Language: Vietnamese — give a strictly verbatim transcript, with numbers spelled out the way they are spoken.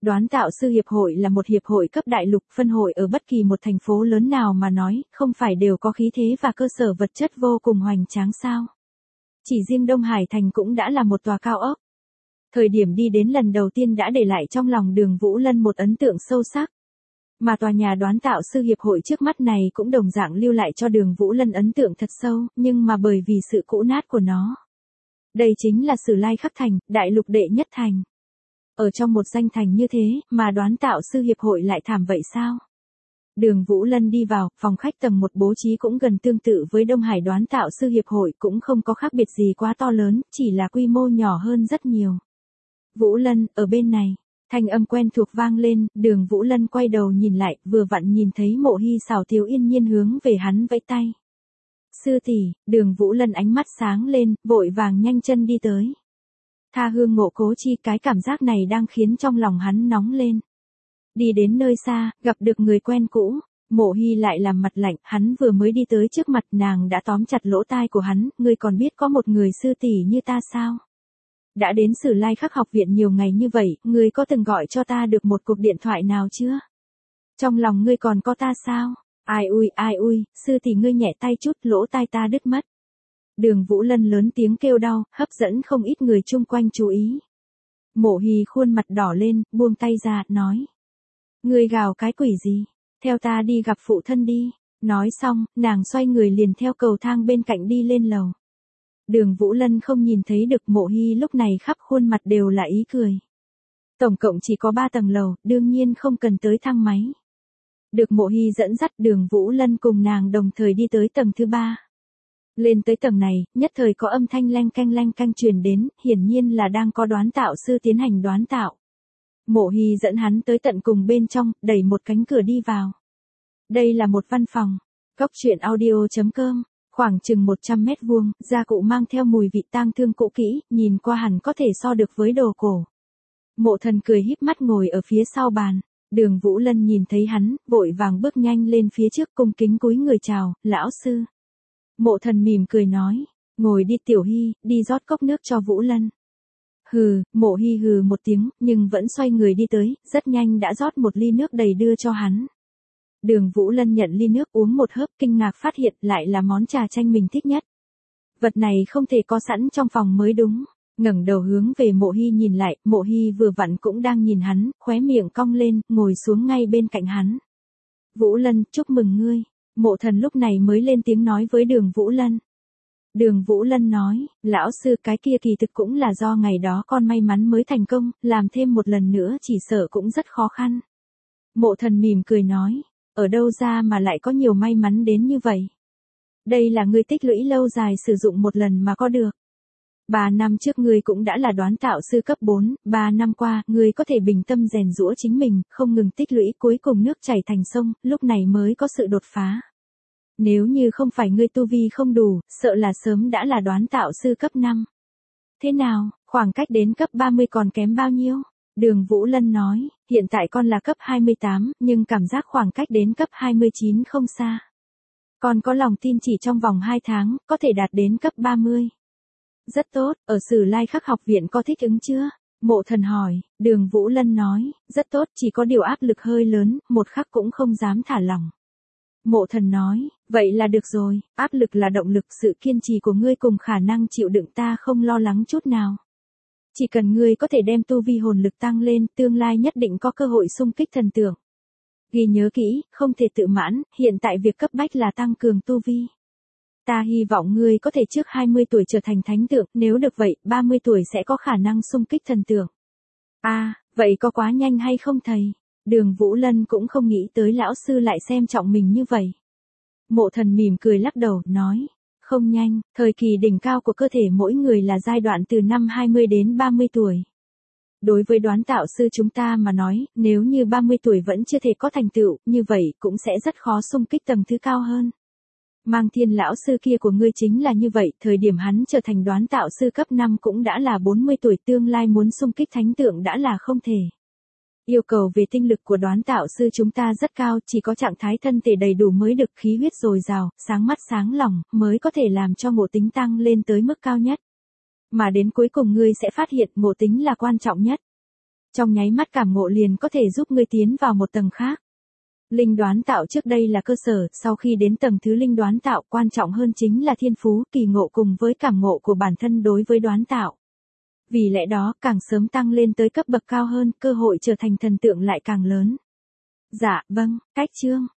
Đoán tạo sư hiệp hội là một hiệp hội cấp đại lục, phân hội ở bất kỳ một thành phố lớn nào mà nói, không phải đều có khí thế và cơ sở vật chất vô cùng hoành tráng sao. Chỉ riêng Đông Hải Thành cũng đã là một tòa cao ốc. Thời điểm đi đến lần đầu tiên đã để lại trong lòng Đường Vũ Lân một ấn tượng sâu sắc. Mà tòa nhà đoán tạo sư hiệp hội trước mắt này cũng đồng dạng lưu lại cho Đường Vũ Lân ấn tượng thật sâu, nhưng mà bởi vì sự cũ nát của nó. Đây chính là Sử Lai Khắc Thành, đại lục đệ nhất thành. Ở trong một danh thành như thế, mà đoán tạo sư hiệp hội lại thảm vậy sao? Đường Vũ Lân đi vào, phòng khách tầng một bố trí cũng gần tương tự với Đông Hải đoán tạo sư hiệp hội, cũng không có khác biệt gì quá to lớn, chỉ là quy mô nhỏ hơn rất nhiều. Vũ Lân, ở bên này. Thanh âm quen thuộc vang lên, Đường Vũ Lân quay đầu nhìn lại, vừa vặn nhìn thấy Mộ Hy xảo tiếu yên nhiên hướng về hắn vẫy tay. Sư tỷ, Đường Vũ Lân ánh mắt sáng lên, vội vàng nhanh chân đi tới. Tha hương ngộ cố chi, cái cảm giác này đang khiến trong lòng hắn nóng lên. Đi đến nơi xa, gặp được người quen cũ, Mộ Hy lại làm mặt lạnh, hắn vừa mới đi tới trước mặt nàng đã tóm chặt lỗ tai của hắn, ngươi còn biết có một người sư tỷ như ta sao? Đã đến Sử Lai Khắc học viện nhiều ngày như vậy, ngươi có từng gọi cho ta được một cuộc điện thoại nào chưa? Trong lòng ngươi còn có ta sao? Ai ui ai ui, sư tỷ ngươi nhẹ tay chút, lỗ tai ta đứt mất. Đường Vũ Lân lớn tiếng kêu đau, hấp dẫn không ít người chung quanh chú ý. Mộ Hy khuôn mặt đỏ lên, buông tay ra, nói. Ngươi gào cái quỷ gì? Theo ta đi gặp phụ thân đi. Nói xong, nàng xoay người liền theo cầu thang bên cạnh đi lên lầu. Đường Vũ Lân không nhìn thấy được Mộ Hy lúc này khắp khuôn mặt đều là ý cười. Tổng cộng chỉ có ba tầng lầu, đương nhiên không cần tới thang máy. Được Mộ Hy dẫn dắt, Đường Vũ Lân cùng nàng đồng thời đi tới tầng thứ ba. Lên tới tầng này, nhất thời có âm thanh leng canh leng canh truyền đến, hiển nhiên là đang có đoán tạo sư tiến hành đoán tạo. Mộ Hy dẫn hắn tới tận cùng bên trong, đẩy một cánh cửa đi vào. Đây là một văn phòng. Cóc truyện audio chấm com. Khoảng chừng một trăm mét vuông, gia cụ mang theo mùi vị tang thương cũ kỹ, nhìn qua hẳn có thể so được với đồ cổ. Mộ Thần cười híp mắt ngồi ở phía sau bàn. Đường Vũ Lân nhìn thấy hắn, vội vàng bước nhanh lên phía trước cung kính cúi người chào, lão sư. Mộ Thần mỉm cười nói, ngồi đi Tiểu Hy, đi rót cốc nước cho Vũ Lân. Hừ, Mộ Hy hừ một tiếng, nhưng vẫn xoay người đi tới, rất nhanh đã rót một ly nước đầy đưa cho hắn. Đường Vũ Lân nhận ly nước uống một hớp, kinh ngạc phát hiện lại là món trà chanh mình thích nhất. Vật này không thể có sẵn trong phòng mới đúng. Ngẩng đầu hướng về Mộ Hy nhìn lại, Mộ Hy vừa vặn cũng đang nhìn hắn, khóe miệng cong lên, ngồi xuống ngay bên cạnh hắn. Vũ Lân, chúc mừng ngươi. Mộ Thần lúc này mới lên tiếng nói với Đường Vũ Lân. Đường Vũ Lân nói, lão sư cái kia kỳ thực cũng là do ngày đó con may mắn mới thành công, làm thêm một lần nữa chỉ sợ cũng rất khó khăn. Mộ Thần mỉm cười nói, ở đâu ra mà lại có nhiều may mắn đến như vậy? Đây là ngươi tích lũy lâu dài sử dụng một lần mà có được. Ba năm trước ngươi cũng đã là đoán tạo sư cấp bốn, ba năm qua, ngươi có thể bình tâm rèn giũa chính mình, không ngừng tích lũy, cuối cùng nước chảy thành sông, lúc này mới có sự đột phá. Nếu như không phải ngươi tu vi không đủ, sợ là sớm đã là đoán tạo sư cấp năm. Thế nào, khoảng cách đến cấp ba mươi còn kém bao nhiêu? Đường Vũ Lân nói, hiện tại con là cấp hai mươi tám, nhưng cảm giác khoảng cách đến cấp hai mươi chín không xa. Con có lòng tin chỉ trong vòng hai tháng, có thể đạt đến cấp ba mươi. Rất tốt, ở Sử Lai Khắc học viện có thích ứng chưa? Mộ Thần hỏi, Đường Vũ Lân nói, rất tốt, chỉ có điều áp lực hơi lớn, một khắc cũng không dám thả lỏng. Mộ Thần nói, vậy là được rồi, áp lực là động lực, sự kiên trì của ngươi cùng khả năng chịu đựng ta không lo lắng chút nào. Chỉ cần ngươi có thể đem tu vi hồn lực tăng lên, tương lai nhất định có cơ hội xung kích thần tượng. Ghi nhớ kỹ, không thể tự mãn, hiện tại việc cấp bách là tăng cường tu vi. Ta hy vọng ngươi có thể trước hai mươi tuổi trở thành thánh tượng, nếu được vậy, ba mươi tuổi sẽ có khả năng xung kích thần tượng. À, vậy có quá nhanh hay không thầy? Đường Vũ Lân cũng không nghĩ tới lão sư lại xem trọng mình như vậy. Mộ Thần mỉm cười lắc đầu, nói, không nhanh, thời kỳ đỉnh cao của cơ thể mỗi người là giai đoạn từ năm hai mươi đến ba mươi tuổi. Đối với đoán tạo sư chúng ta mà nói, nếu như ba mươi tuổi vẫn chưa thể có thành tựu, như vậy cũng sẽ rất khó xung kích tầng thứ cao hơn. Mang Thiên lão sư kia của ngươi chính là như vậy, thời điểm hắn trở thành đoán tạo sư cấp năm cũng đã là bốn mươi tuổi, tương lai muốn xung kích thánh tượng đã là không thể. Yêu cầu về tinh lực của đoán tạo sư chúng ta rất cao, chỉ có trạng thái thân thể đầy đủ mới được, khí huyết dồi dào, sáng mắt sáng lòng, mới có thể làm cho ngộ tính tăng lên tới mức cao nhất. Mà đến cuối cùng ngươi sẽ phát hiện ngộ tính là quan trọng nhất. Trong nháy mắt cảm ngộ liền có thể giúp ngươi tiến vào một tầng khác. Linh đoán tạo trước đây là cơ sở, sau khi đến tầng thứ linh đoán tạo quan trọng hơn chính là thiên phú, kỳ ngộ cùng với cảm ngộ của bản thân đối với đoán tạo. Vì lẽ đó, càng sớm tăng lên tới cấp bậc cao hơn, cơ hội trở thành thần tượng lại càng lớn. Dạ, vâng, cách chương.